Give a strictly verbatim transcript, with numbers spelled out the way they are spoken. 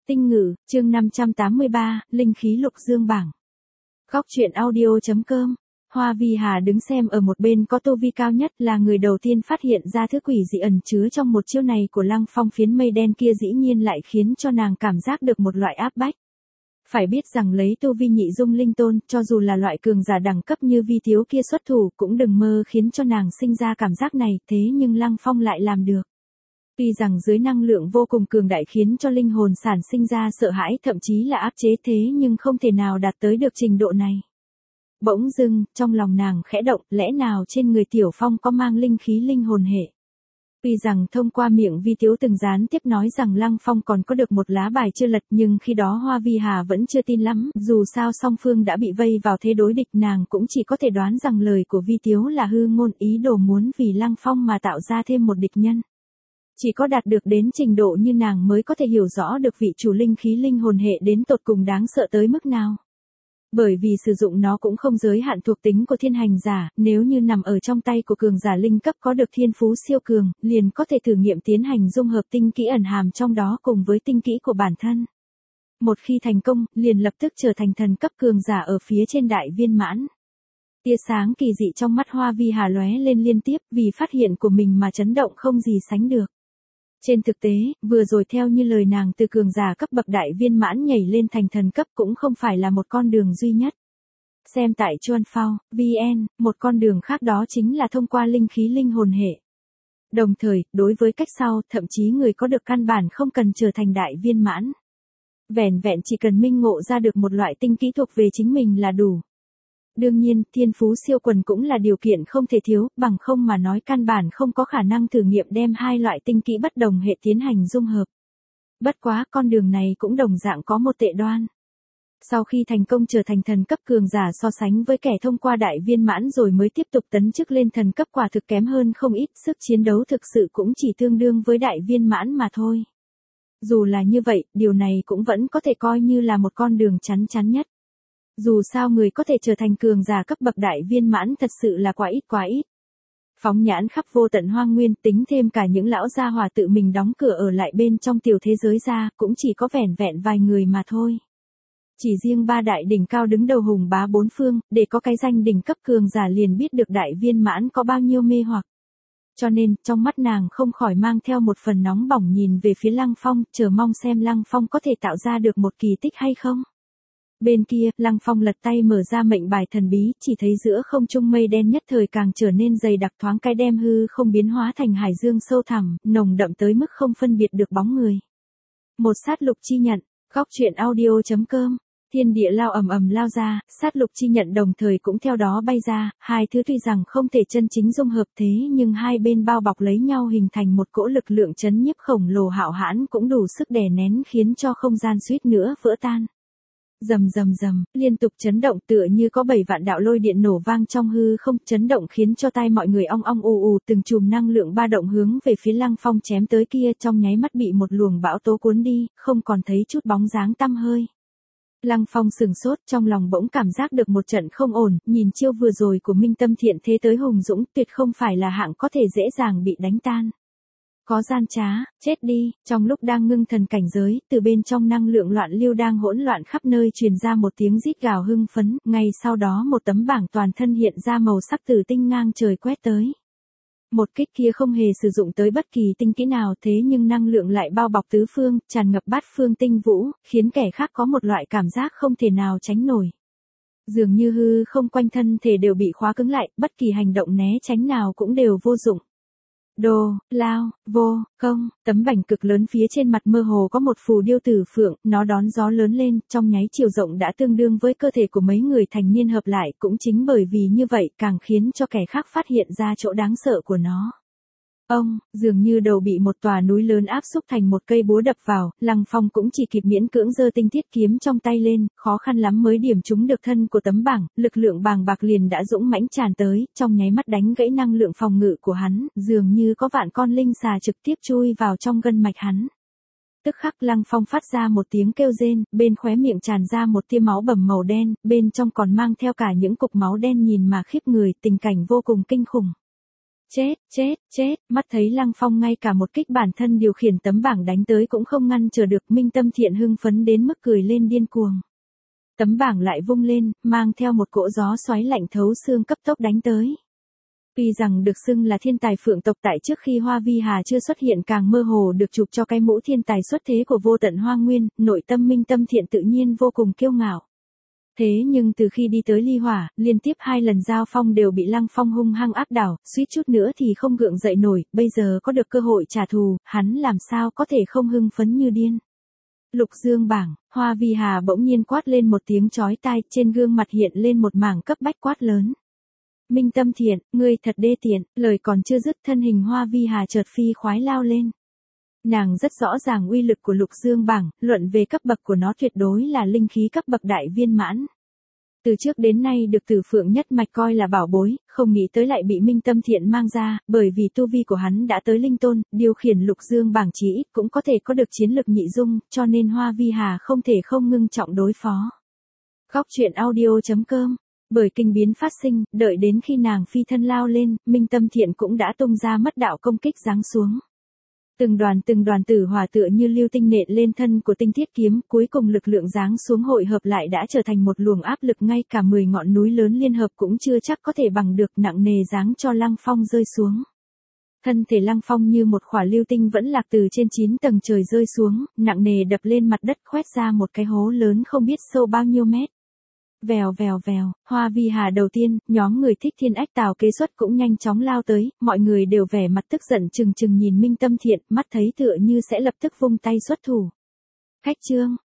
Tinh ngữ, chương năm trăm tám mươi ba, linh khí lục dương bảng. Góc truyện audio.com. Hoa Vi Hà đứng xem ở một bên có tu vi cao nhất, là người đầu tiên phát hiện ra thứ quỷ dị ẩn chứa trong một chiêu này của Lăng Phong. Phiến mây đen kia dĩ nhiên lại khiến cho nàng cảm giác được một loại áp bách. Phải biết rằng lấy tu vi nhị dung linh tôn, cho dù là loại cường giả đẳng cấp như Vi Tiếu kia xuất thủ cũng đừng mơ khiến cho nàng sinh ra cảm giác này, thế nhưng Lăng Phong lại làm được. Tuy rằng dưới năng lượng vô cùng cường đại khiến cho linh hồn sản sinh ra sợ hãi, thậm chí là áp chế, thế nhưng không thể nào đạt tới được trình độ này. Bỗng dưng, trong lòng nàng khẽ động, lẽ nào trên người Tiểu Phong có mang linh khí linh hồn hệ. Tuy rằng thông qua miệng Vi Tiếu từng gián tiếp nói rằng Lăng Phong còn có được một lá bài chưa lật, nhưng khi đó Hoa Vi Hà vẫn chưa tin lắm, dù sao song phương đã bị vây vào thế đối địch, nàng cũng chỉ có thể đoán rằng lời của Vi Tiếu là hư ngôn, ý đồ muốn vì Lăng Phong mà tạo ra thêm một địch nhân. Chỉ có đạt được đến trình độ như nàng mới có thể hiểu rõ được vị chủ linh khí linh hồn hệ đến tột cùng đáng sợ tới mức nào. Bởi vì sử dụng nó cũng không giới hạn thuộc tính của thiên hành giả, nếu như nằm ở trong tay của cường giả linh cấp có được thiên phú siêu cường, liền có thể thử nghiệm tiến hành dung hợp tinh kỹ ẩn hàm trong đó cùng với tinh kỹ của bản thân. Một khi thành công, liền lập tức trở thành thần cấp cường giả ở phía trên đại viên mãn. Tia sáng kỳ dị trong mắt Hoa Vi Hà lóe lên liên tiếp, vì phát hiện của mình mà chấn động không gì sánh được. Trên thực tế, vừa rồi theo như lời nàng, từ cường giả cấp bậc đại viên mãn nhảy lên thành thần cấp cũng không phải là một con đường duy nhất. Xem tại Chuan Phao, vê en, một con đường khác đó chính là thông qua linh khí linh hồn hệ. Đồng thời, đối với cách sau, thậm chí người có được căn bản không cần trở thành đại viên mãn. Vẻn vẹn chỉ cần minh ngộ ra được một loại tinh kỹ thuộc về chính mình là đủ. Đương nhiên, thiên phú siêu quần cũng là điều kiện không thể thiếu, bằng không mà nói căn bản không có khả năng thử nghiệm đem hai loại tinh kỹ bất đồng hệ tiến hành dung hợp. Bất quá, con đường này cũng đồng dạng có một tệ đoan. Sau khi thành công trở thành thần cấp cường giả, so sánh với kẻ thông qua đại viên mãn rồi mới tiếp tục tấn chức lên thần cấp quả thực kém hơn không ít, sức chiến đấu thực sự cũng chỉ tương đương với đại viên mãn mà thôi. Dù là như vậy, điều này cũng vẫn có thể coi như là một con đường chắn chắn nhất. Dù sao người có thể trở thành cường giả cấp bậc đại viên mãn thật sự là quá ít quá ít. Phóng nhãn khắp vô tận hoang nguyên, tính thêm cả những lão gia hỏa tự mình đóng cửa ở lại bên trong tiểu thế giới ra, cũng chỉ có vẻn vẹn vài người mà thôi. Chỉ riêng ba đại đỉnh cao đứng đầu hùng bá bốn phương, để có cái danh đỉnh cấp cường giả liền biết được đại viên mãn có bao nhiêu mê hoặc. Cho nên, trong mắt nàng không khỏi mang theo một phần nóng bỏng nhìn về phía Lăng Phong, chờ mong xem Lăng Phong có thể tạo ra được một kỳ tích hay không. Bên kia, Lăng Phong lật tay mở ra mệnh bài thần bí, chỉ thấy giữa không trung mây đen nhất thời càng trở nên dày đặc, thoáng cái đem hư không biến hóa thành hải dương sâu thẳm, nồng đậm tới mức không phân biệt được bóng người. Một sát lục chi nhận, góc truyện audio.com. Thiên địa lao ầm ầm lao ra, sát lục chi nhận đồng thời cũng theo đó bay ra, hai thứ tuy rằng không thể chân chính dung hợp thế nhưng hai bên bao bọc lấy nhau hình thành một cỗ lực lượng chấn nhiếp khổng lồ hạo hãn cũng đủ sức đè nén khiến cho không gian suýt nữa vỡ tan. Rầm rầm rầm, liên tục chấn động tựa như có bảy vạn đạo lôi điện nổ vang trong hư không, chấn động khiến cho tai mọi người ong ong ù ù, từng chùm năng lượng ba động hướng về phía Lăng Phong chém tới kia, trong nháy mắt bị một luồng bão tố cuốn đi, không còn thấy chút bóng dáng tăm hơi. Lăng Phong sừng sốt, trong lòng bỗng cảm giác được một trận không ổn, nhìn chiêu vừa rồi của Minh Tâm Thiện thế tới hùng dũng, tuyệt không phải là hạng có thể dễ dàng bị đánh tan. Có gian trá, chết đi, trong lúc đang ngưng thần cảnh giới, từ bên trong năng lượng loạn lưu đang hỗn loạn khắp nơi truyền ra một tiếng rít gào hưng phấn, ngay sau đó một tấm bảng toàn thân hiện ra màu sắc tử tinh ngang trời quét tới. Một kích kia không hề sử dụng tới bất kỳ tinh kỹ nào, thế nhưng năng lượng lại bao bọc tứ phương, tràn ngập bát phương tinh vũ, khiến kẻ khác có một loại cảm giác không thể nào tránh nổi. Dường như hư không quanh thân thể đều bị khóa cứng lại, bất kỳ hành động né tránh nào cũng đều vô dụng. Đồ, lao, vô, công, tấm bảnh cực lớn phía trên mặt mơ hồ có một phù điêu tử phượng, nó đón gió lớn lên, trong nháy chiều rộng đã tương đương với cơ thể của mấy người thành niên hợp lại, cũng chính bởi vì như vậy càng khiến cho kẻ khác phát hiện ra chỗ đáng sợ của nó. Ông, dường như đầu bị một tòa núi lớn áp xúc thành một cây búa đập vào, Lăng Phong cũng chỉ kịp miễn cưỡng giơ tinh thiết kiếm trong tay lên, khó khăn lắm mới điểm trúng được thân của tấm bảng, lực lượng bàng bạc liền đã dũng mãnh tràn tới, trong nháy mắt đánh gãy năng lượng phòng ngự của hắn, dường như có vạn con linh xà trực tiếp chui vào trong gân mạch hắn. Tức khắc Lăng Phong phát ra một tiếng kêu rên, bên khóe miệng tràn ra một tia máu bầm màu đen, bên trong còn mang theo cả những cục máu đen nhìn mà khiếp người, tình cảnh vô cùng kinh khủng. chết, chết, chết, mắt thấy Lăng Phong ngay cả một kích bản thân điều khiển tấm bảng đánh tới cũng không ngăn trở được, Minh Tâm Thiện hưng phấn đến mức cười lên điên cuồng. Tấm bảng lại vung lên, mang theo một cỗ gió xoáy lạnh thấu xương cấp tốc đánh tới. Tuy rằng được xưng là thiên tài phượng tộc tại trước khi Hoa Vi Hà chưa xuất hiện càng mơ hồ được chụp cho cái mũ thiên tài xuất thế của vô tận hoang nguyên, nội tâm Minh Tâm Thiện tự nhiên vô cùng kiêu ngạo. Thế nhưng từ khi đi tới Ly Hỏa, liên tiếp hai lần giao phong đều bị Lăng Phong hung hăng áp đảo, suýt chút nữa thì không gượng dậy nổi, bây giờ có được cơ hội trả thù, hắn làm sao có thể không hưng phấn như điên. Lục Dương bảng, Hoa Vi Hà bỗng nhiên quát lên một tiếng chói tai, trên gương mặt hiện lên một mảng cấp bách quát lớn. Minh Tâm Thiện, ngươi thật đê tiện, lời còn chưa dứt thân hình Hoa Vi Hà chợt phi khoái lao lên. Nàng rất rõ ràng uy lực của Lục Dương bảng, luận về cấp bậc của nó tuyệt đối là linh khí cấp bậc đại viên mãn. Từ trước đến nay được Tử Phượng nhất mạch coi là bảo bối, không nghĩ tới lại bị Minh Tâm Thiện mang ra, bởi vì tu vi của hắn đã tới linh tôn, điều khiển Lục Dương bảng chí ít cũng có thể có được chiến lực nhị dung, cho nên Hoa Vi Hà không thể không ngưng trọng đối phó. Góc truyện audio chấm com. Bởi kinh biến phát sinh, đợi đến khi nàng phi thân lao lên, Minh Tâm Thiện cũng đã tung ra mất đạo công kích giáng xuống. Từng đoàn từng đoàn tử hỏa tựa như lưu tinh nện lên thân của tinh thiết kiếm, cuối cùng lực lượng giáng xuống hội hợp lại đã trở thành một luồng áp lực, ngay cả mười ngọn núi lớn liên hợp cũng chưa chắc có thể bằng được, nặng nề giáng cho Lăng Phong rơi xuống. Thân thể Lăng Phong như một khỏa lưu tinh vẫn lạc từ trên chín tầng trời rơi xuống, nặng nề đập lên mặt đất, khoét ra một cái hố lớn không biết sâu bao nhiêu mét. Vèo vèo vèo, Hoa Vi Hà đầu tiên, nhóm người Thích Thiên Ách Tào kế xuất cũng nhanh chóng lao tới, mọi người đều vẻ mặt tức giận chừng chừng nhìn Minh Tâm Thiện, mắt thấy tựa như sẽ lập tức vung tay xuất thủ. Khách trương,